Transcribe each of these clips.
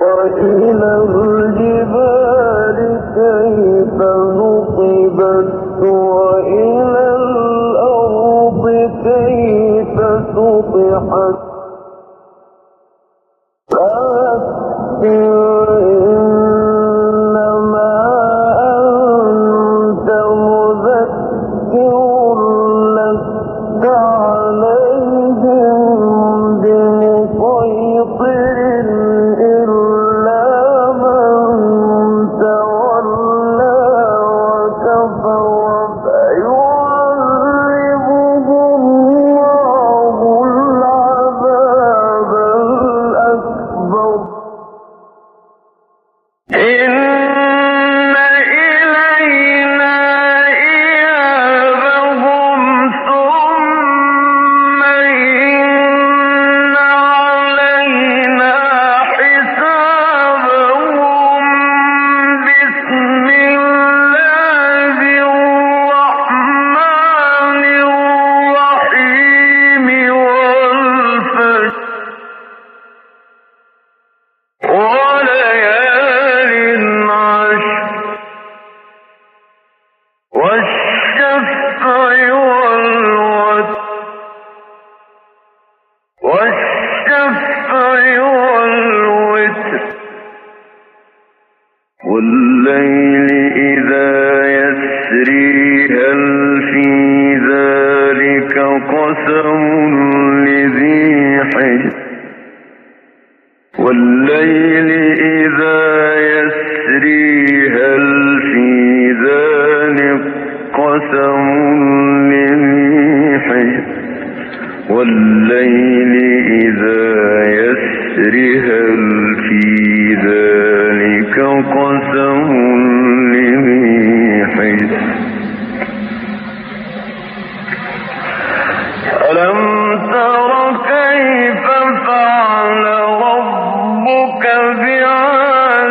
وإلى الجبال كيف نصبت وإلى الأرض كيف سطحت فذكر إنما أنت مذكر لست عليهم بمسيطر إلا من تولى وكفر فيعذبه الله العذاب الأكبر إن إلينا إيابهم ثم إن علينا حسابهم بسم الله الرحمن الرحيم والفجر وليال عشر والشفع والوتر والليل إذا يسري هل في ذلك قسم لذي حجر والليل إذا يسري هل في ذلك قسم لذي حجر والليل إذا يسري هل في ذلك قسم لذي حجر ألم تر كيف فعل ربك بعاد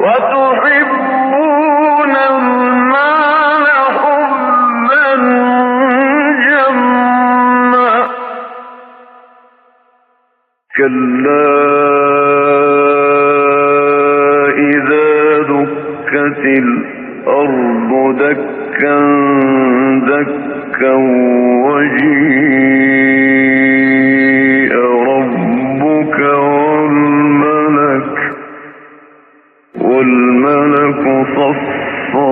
وتحبون المال حبا جما كلا إذا دكت الأرض دكا دكا وجيء ربك والملك صفا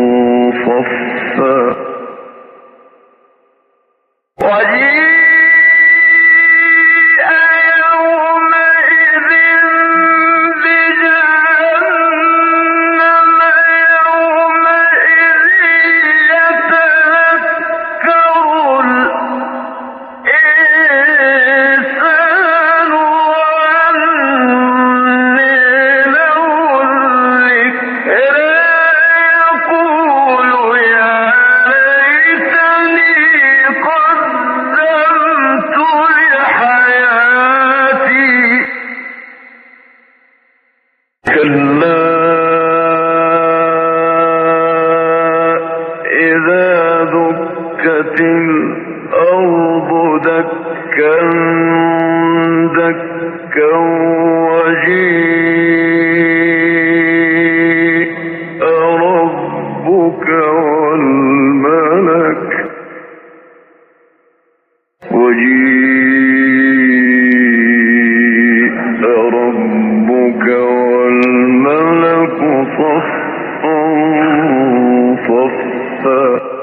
صفا الأرض دكا دكا وجيء ربك والملك صفا صفا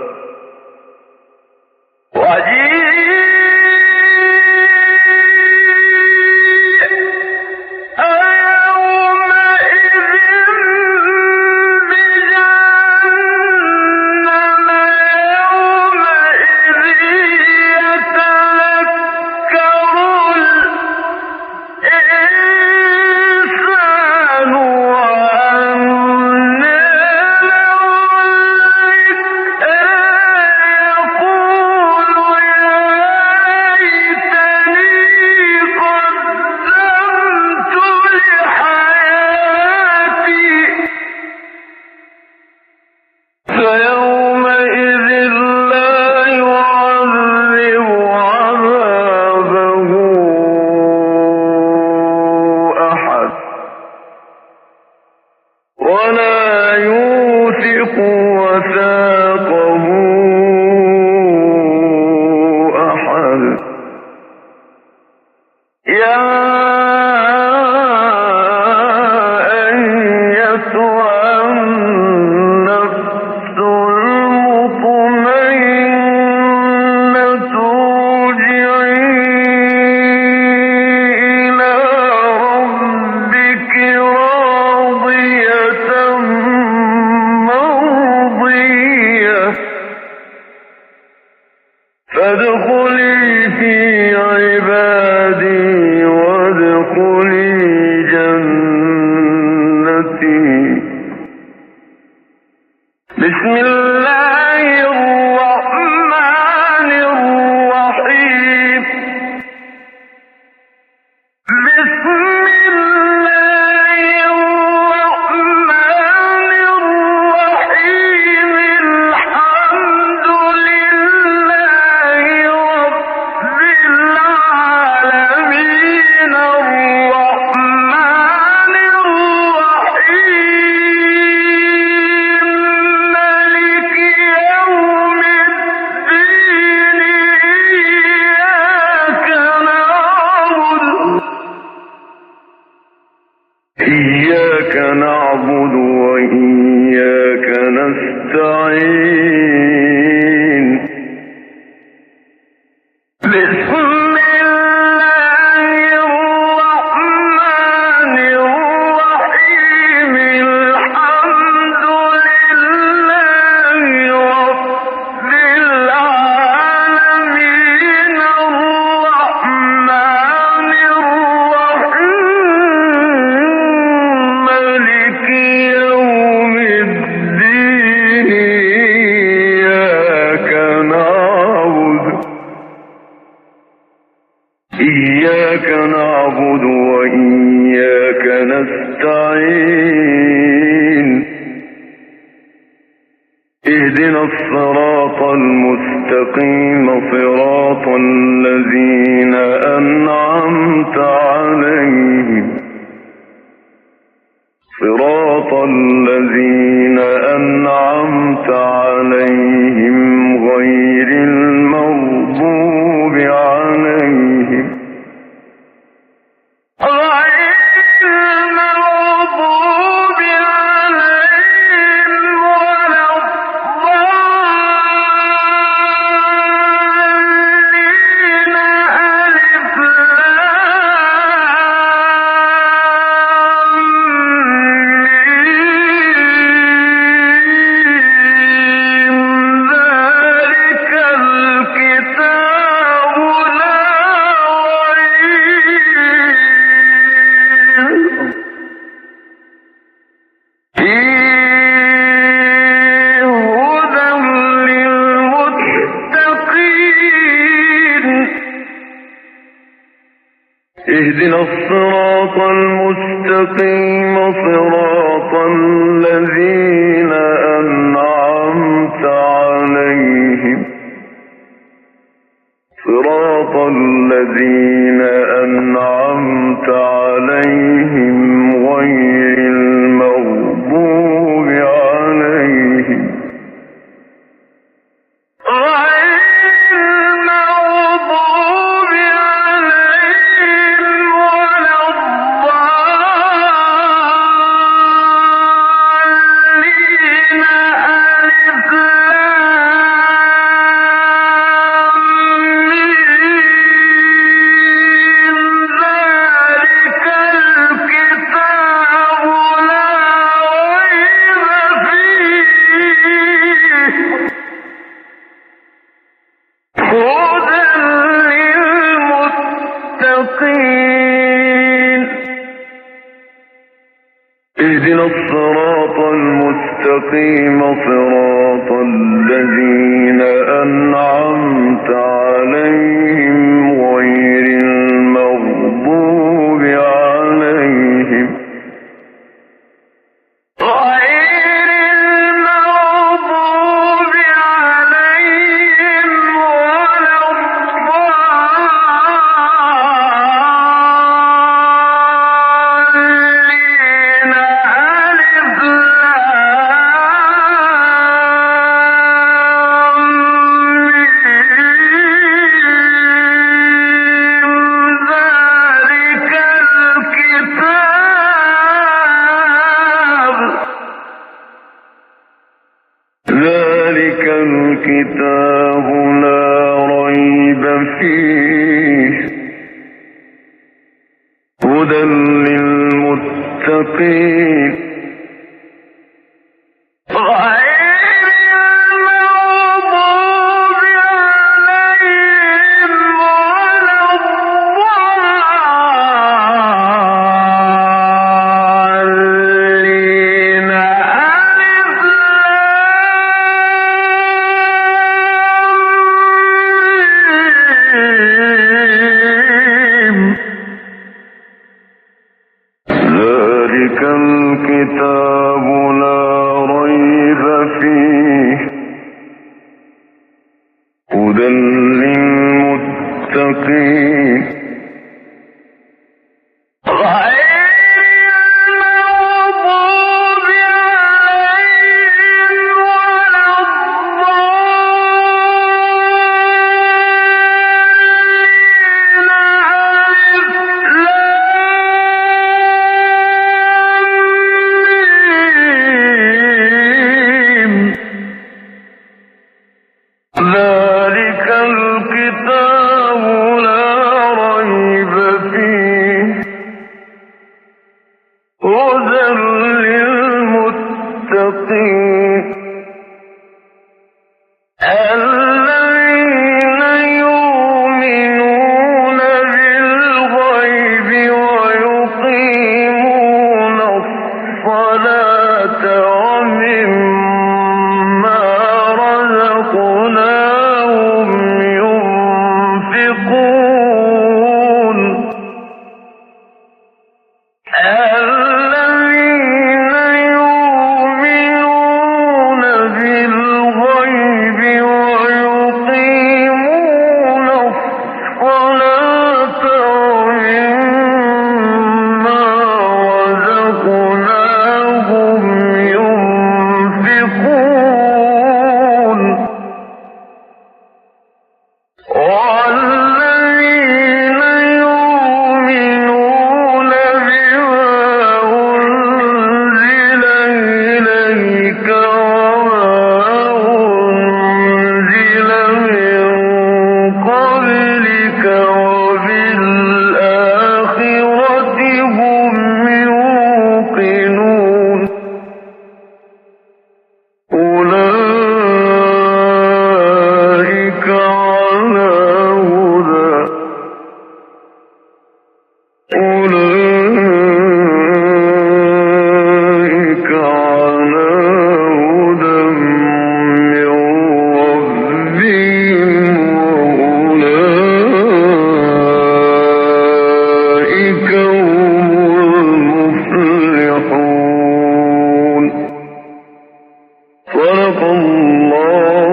ولا يوثق وثاقه أحد يا أيتها النفس المطمئنة ارجعي إلى ربك راضية مرضية فادخلي في عبادي وادخلي جنتي بسم الله الرحمن الرحيم بسم الله الرحمن الرحيم الحمد لله رب العالمين الرحمن الرحيم مالك يوم الدين إياك نعبد وإياك نستعين بسم الله الرحمن الرحيم الحمد لله رب العالمين الرحمن الرحيم مالك يوم الدين اهدنا الصراط المستقيم صراط الذين أنعمت عليهم صراط الذين أنعمت عليهم غير المغضوب عليهم اهدنا الصراط المستقيم صراط الذين أنعمت عليهم صراط الذين أنعمت عليهم غير المغضوب عليهم اهدنا الصراط المستقيم صراط الذين أنعمت عليهم غير المغضوب عليهم ذلك الكتاب لا ريب فيه هدى للمتقين ذلك الكتاب لا ريب فيه هدى للمتقين ذلك الكتاب لا ريب فيه هدى للمتقين الذين يؤمنون بالغيب ويقيمون الصلاة ومما رزقناهم ينفقون الذين يؤمنون بالغيب المفلحون. صدق الله